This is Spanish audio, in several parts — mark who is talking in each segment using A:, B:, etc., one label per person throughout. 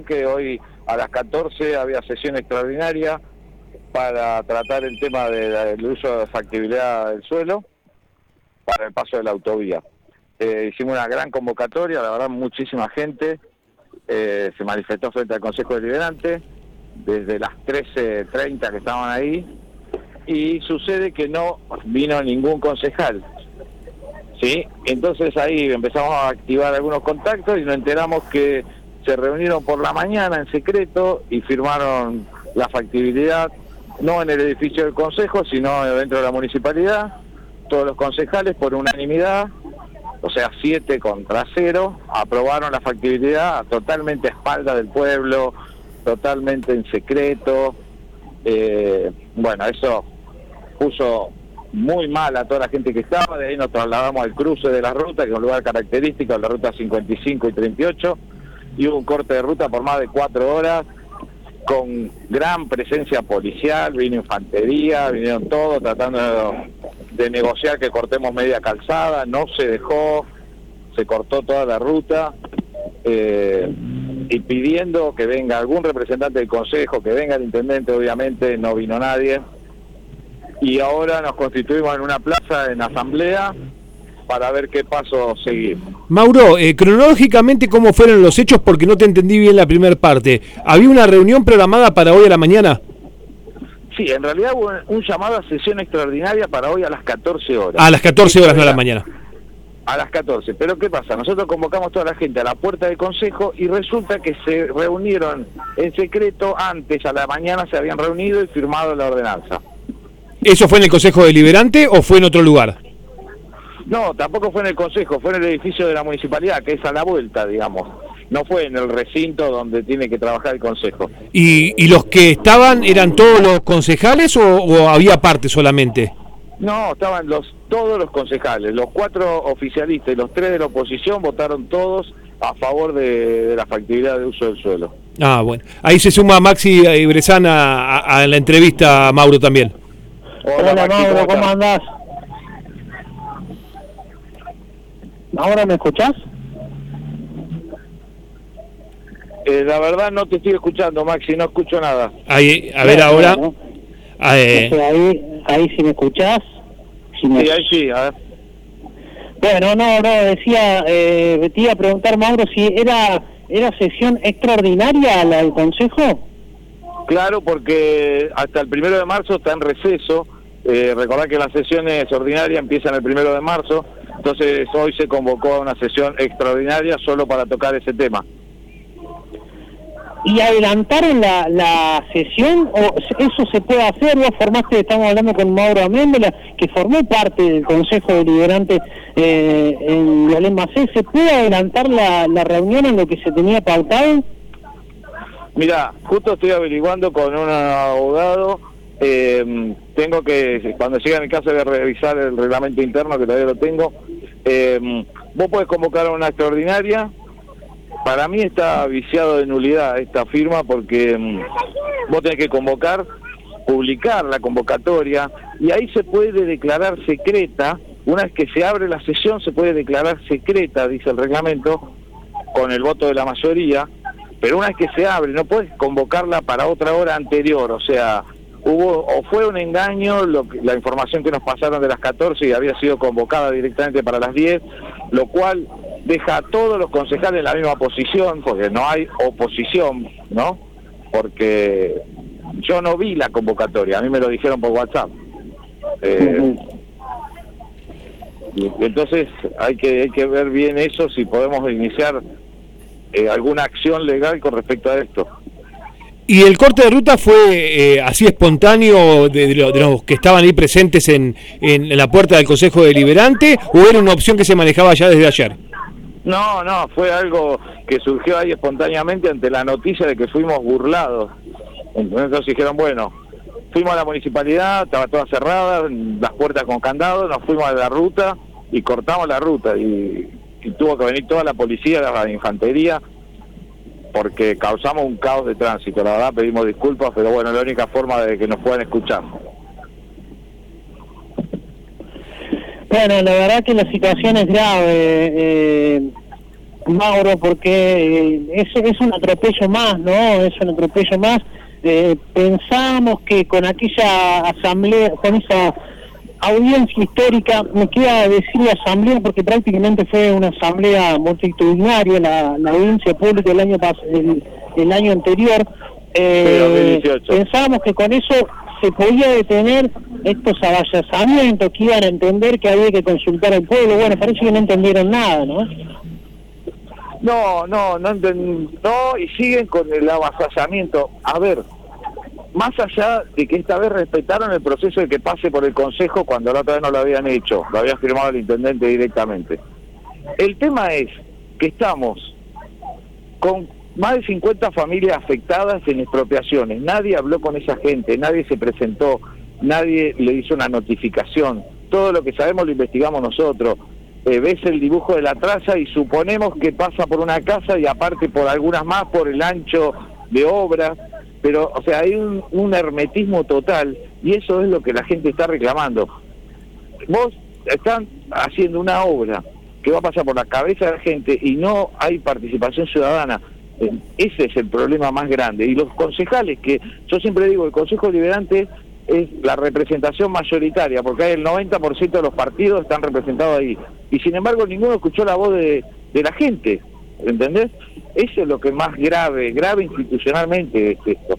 A: Que hoy a las 14 había sesión extraordinaria para tratar el tema del uso de factibilidad del suelo para el paso de la autovía. Hicimos una gran convocatoria, la verdad muchísima gente se manifestó frente al Consejo Deliberante desde las 13:30 que estaban ahí, y sucede que no vino ningún concejal, ¿sí? Entonces ahí empezamos a activar algunos contactos y nos enteramos que se reunieron por la mañana en secreto y firmaron la factibilidad, no en el edificio del Consejo, sino dentro de la municipalidad. Todos los concejales, por unanimidad, o sea 7-0, aprobaron la factibilidad totalmente a espaldas del pueblo, totalmente en secreto. Bueno, eso puso muy mal a toda la gente que estaba. De ahí nos trasladamos al cruce de la ruta, que es un lugar característico, la ruta 55 y 38, y hubo un corte de ruta por más de 4 horas, con gran presencia policial. Vino infantería, vinieron todos tratando de negociar que cortemos media calzada, no se dejó, se cortó toda la ruta, y pidiendo que venga algún representante del consejo, que venga el intendente. Obviamente no vino nadie, y ahora nos constituimos en una plaza en asamblea para ver qué paso seguir.
B: Mauro, cronológicamente, ¿cómo fueron los hechos? Porque no te entendí bien la primera parte. ¿Había una reunión programada para hoy a la mañana?
A: Sí, en realidad hubo un llamado a sesión extraordinaria para hoy a las 14 horas.
B: A las 14 horas, no a la mañana.
A: A las 14, pero ¿qué pasa? Nosotros convocamos toda la gente a la puerta del consejo y resulta que se reunieron en secreto antes, a la mañana se habían reunido y firmado la ordenanza.
B: ¿Eso fue en el Consejo Deliberante o fue en otro lugar?
A: No, tampoco fue en el consejo, fue en el edificio de la municipalidad, que es a la vuelta, digamos. No fue en el recinto donde tiene que trabajar el consejo.
B: ¿Y los que estaban eran todos los concejales o había parte solamente?
A: No, estaban todos los concejales, los 4 oficialistas y los 3 de la oposición votaron todos a favor de la factibilidad de uso del suelo.
B: Ah, bueno. Ahí se suma Maxi Brezán a la entrevista, Mauro, también.
C: Hola Maxi, Mauro, ¿cómo andás? ¿Ahora me escuchás?
A: La verdad no te estoy escuchando, Maxi, no escucho nada.
B: Ahí, a ver ahora.
C: ¿No? Ahí si me escuchás.
A: Sí, ahí sí, a ver.
C: Bueno, no, decía, te iba a preguntar, Mauro, si era sesión extraordinaria la del Consejo.
A: Claro, porque hasta el 1 de marzo está en receso. Recordad que las sesiones ordinarias empiezan el 1 de marzo, entonces hoy se convocó a una sesión extraordinaria solo para tocar ese tema.
C: ¿Y adelantaron la sesión o eso se puede hacer? Vos formaste, estamos hablando con Mauro Améndola, que formó parte del Consejo Deliberante en Violén Macé. ¿Se puede adelantar la reunión en lo que se tenía pautado?
A: Mirá, justo estoy averiguando con un abogado. Tengo que, cuando llegue a mi casa, voy a revisar el reglamento interno, que todavía lo tengo. Vos podés convocar a una extraordinaria. Para mí está viciado de nulidad esta firma, porque vos tenés que convocar, publicar la convocatoria, y ahí se puede declarar secreta. Una vez que se abre la sesión se puede declarar secreta, dice el reglamento, con el voto de la mayoría, pero una vez que se abre no puedes convocarla para otra hora anterior. O sea, fue un engaño la información que nos pasaron de las 14 y había sido convocada directamente para las 10, lo cual deja a todos los concejales en la misma posición, porque no hay oposición, ¿no? Porque yo no vi la convocatoria, a mí me lo dijeron por WhatsApp. Entonces hay que ver bien eso, si podemos iniciar alguna acción legal con respecto a esto.
B: ¿Y el corte de ruta fue así espontáneo de los que estaban ahí presentes en la puerta del Consejo Deliberante, o era una opción que se manejaba ya desde ayer?
A: No, fue algo que surgió ahí espontáneamente ante la noticia de que fuimos burlados. Entonces dijeron, bueno, fuimos a la municipalidad, estaba toda cerrada, las puertas con candado, nos fuimos a la ruta y cortamos la ruta, y tuvo que venir toda la policía, la infantería, porque causamos un caos de tránsito. La verdad pedimos disculpas, pero bueno, es la única forma de que nos puedan escuchar.
C: Bueno, la verdad que la situación es grave. Mauro, porque eso es un atropello más, ¿no? Es un atropello más. Pensamos que con aquella asamblea, con esa audiencia histórica, me queda decir la asamblea porque prácticamente fue una asamblea multitudinaria, la audiencia pública el año anterior. Pensábamos que con eso se podía detener estos avallazamientos, que iban a entender que había que consultar al pueblo. Bueno, parece que no entendieron nada, ¿no?
A: No, y siguen con el avasallamiento. A ver, más allá de que esta vez respetaron el proceso de que pase por el Consejo cuando la otra vez no lo habían hecho, lo había firmado el intendente directamente. El tema es que estamos con más de 50 familias afectadas en expropiaciones. Nadie habló con esa gente, nadie se presentó, nadie le hizo una notificación. Todo lo que sabemos lo investigamos nosotros. Ves el dibujo de la traza y suponemos que pasa por una casa y aparte por algunas más por el ancho de obra, pero o sea hay un hermetismo total y eso es lo que la gente está reclamando. Vos están haciendo una obra que va a pasar por la cabeza de la gente y no hay participación ciudadana. Ese es el problema más grande. Y los concejales, que yo siempre digo, el Consejo Deliberante es la representación mayoritaria, porque hay el 90% de los partidos están representados ahí. Y sin embargo ninguno escuchó la voz de la gente, ¿entendés? Eso es lo que es más grave institucionalmente es esto.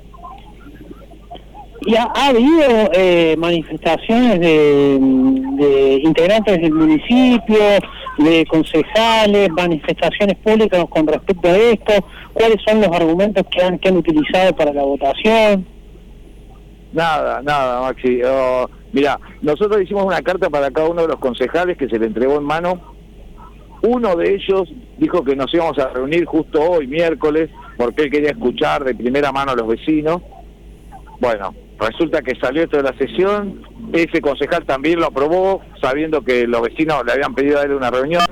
C: ¿Y ha habido manifestaciones de integrantes del municipio, de concejales, manifestaciones públicas con respecto a esto? ¿Cuáles son los argumentos que han utilizado para la votación?
A: Nada, Maxi. Mirá, nosotros hicimos una carta para cada uno de los concejales que se le entregó en mano. Uno de ellos dijo que nos íbamos a reunir justo hoy, miércoles, porque él quería escuchar de primera mano a los vecinos. Bueno, resulta que salió esto de la sesión, ese concejal también lo aprobó, sabiendo que los vecinos le habían pedido a él una reunión.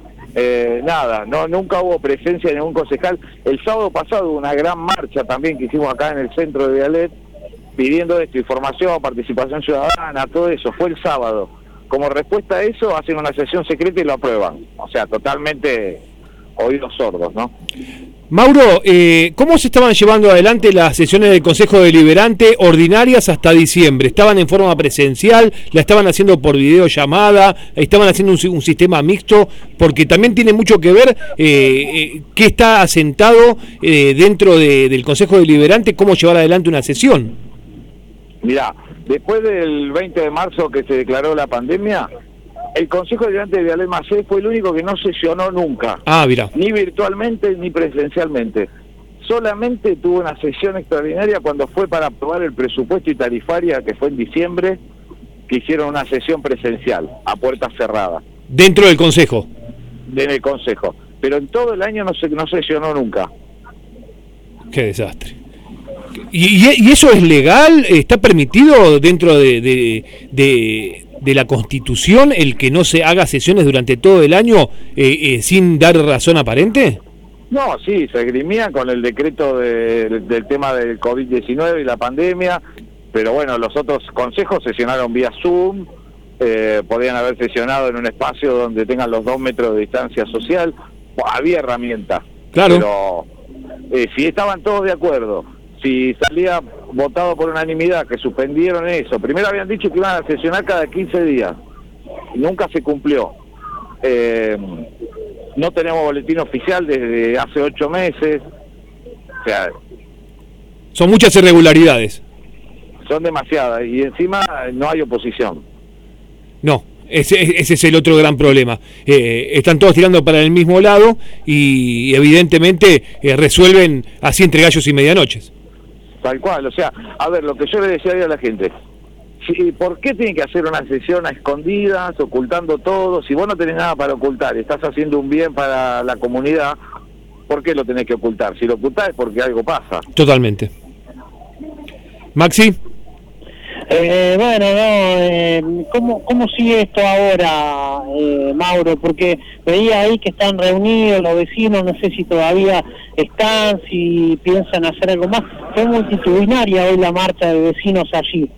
A: Nunca hubo presencia de ningún concejal. El sábado pasado hubo una gran marcha también que hicimos acá en el centro de Vialet, pidiendo esto, información, participación ciudadana, todo eso. Fue el sábado. Como respuesta a eso, hacen una sesión secreta y lo aprueban. O sea, totalmente oídos sordos, ¿no?
B: Mauro, ¿cómo se estaban llevando adelante las sesiones del Consejo Deliberante ordinarias hasta diciembre? ¿Estaban en forma presencial? ¿La estaban haciendo por videollamada? ¿Estaban haciendo un sistema mixto? Porque también tiene mucho que ver qué está asentado dentro del Consejo Deliberante, cómo llevar adelante una sesión.
A: Mirá, después del 20 de marzo que se declaró la pandemia, el Consejo Deliberante de Vialet Macé fue el único que no sesionó nunca.
B: Mira.
A: Ni virtualmente ni presencialmente. Solamente tuvo una sesión extraordinaria cuando fue para aprobar el presupuesto y tarifaria, que fue en diciembre, que hicieron una sesión presencial, a puertas cerradas.
B: ¿Dentro del Consejo?
A: En el Consejo. Pero en todo el año no sesionó nunca.
B: Qué desastre. ¿Y eso es legal? ¿Está permitido dentro de la Constitución el que no se haga sesiones durante todo el año sin dar razón aparente?
A: No, sí, se esgrimía con el decreto del tema del COVID-19 y la pandemia, pero bueno, los otros consejos sesionaron vía Zoom, podían haber sesionado en un espacio donde tengan los 2 metros de distancia social. Había herramientas.
B: Claro.
A: Pero si estaban todos de acuerdo, si salía votado por unanimidad, que suspendieron eso. Primero habían dicho que iban a sesionar cada 15 días. Nunca se cumplió. No tenemos boletín oficial desde hace 8 meses. O sea,
B: son muchas irregularidades.
A: Son demasiadas. Y encima no hay oposición.
B: No, ese es el otro gran problema. Están todos tirando para el mismo lado y evidentemente resuelven así entre gallos y medianoches.
A: Tal cual, o sea, a ver, lo que yo le decía a la gente, ¿por qué tienen que hacer una sesión a escondidas, ocultando todo? Si vos no tenés nada para ocultar, estás haciendo un bien para la comunidad, ¿por qué lo tenés que ocultar? Si lo ocultás es porque algo pasa.
B: Totalmente. Maxi.
C: ¿Cómo sigue esto ahora, Mauro? Porque veía ahí que están reunidos los vecinos, no sé si todavía están, si piensan hacer algo más. Fue multitudinaria hoy la marcha de vecinos allí.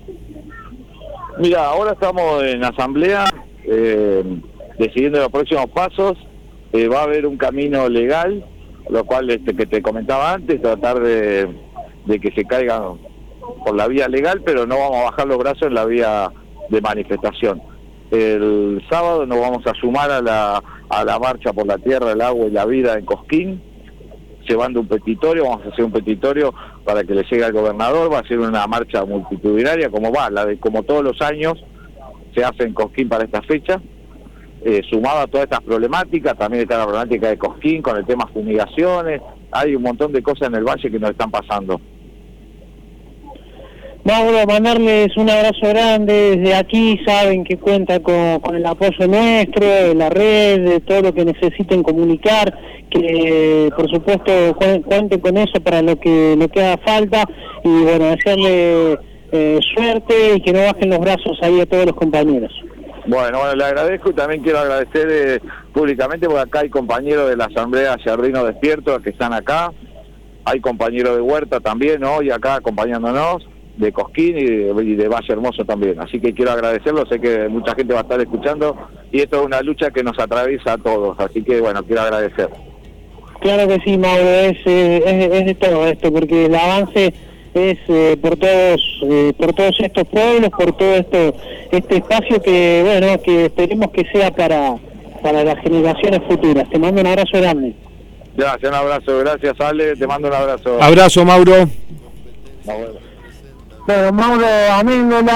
A: Mira, ahora estamos en asamblea decidiendo los próximos pasos. Va a haber un camino legal, lo cual que te comentaba antes, tratar de que se caigan por la vía legal, pero no vamos a bajar los brazos en la vía de manifestación. El sábado nos vamos a sumar a la marcha por la tierra, el agua y la vida en Cosquín, llevando un petitorio. Vamos a hacer un petitorio para que le llegue al gobernador. Va a ser una marcha multitudinaria, como todos los años se hace en Cosquín para esta fecha, sumado a todas estas problemáticas. También está la problemática de Cosquín con el tema fumigaciones. Hay un montón de cosas en el valle que nos están pasando.
C: Mauro, mandarles un abrazo grande desde aquí. Saben que cuenta con el apoyo nuestro, de la red, de todo lo que necesiten comunicar, que por supuesto cuenten con eso para lo que haga falta, y bueno, desearle suerte y que no bajen los brazos ahí a todos los compañeros.
A: Bueno, le agradezco, y también quiero agradecer públicamente, porque acá hay compañeros de la Asamblea Yardino Despierto que están acá, hay compañeros de Huerta también hoy acá acompañándonos, de Cosquín y de Valle Hermoso también. Así que quiero agradecerlo, sé que mucha gente va a estar escuchando, y esto es una lucha que nos atraviesa a todos, así que bueno, quiero agradecer.
C: Claro que sí, Mauro, es de todo esto, porque el avance es por todos estos pueblos, por todo este espacio que, bueno, que esperemos que sea para las generaciones futuras. Te mando un abrazo grande.
A: Gracias, un abrazo, gracias Ale, te mando un abrazo.
B: Abrazo, Mauro.
C: Bueno, Mauro Améndola.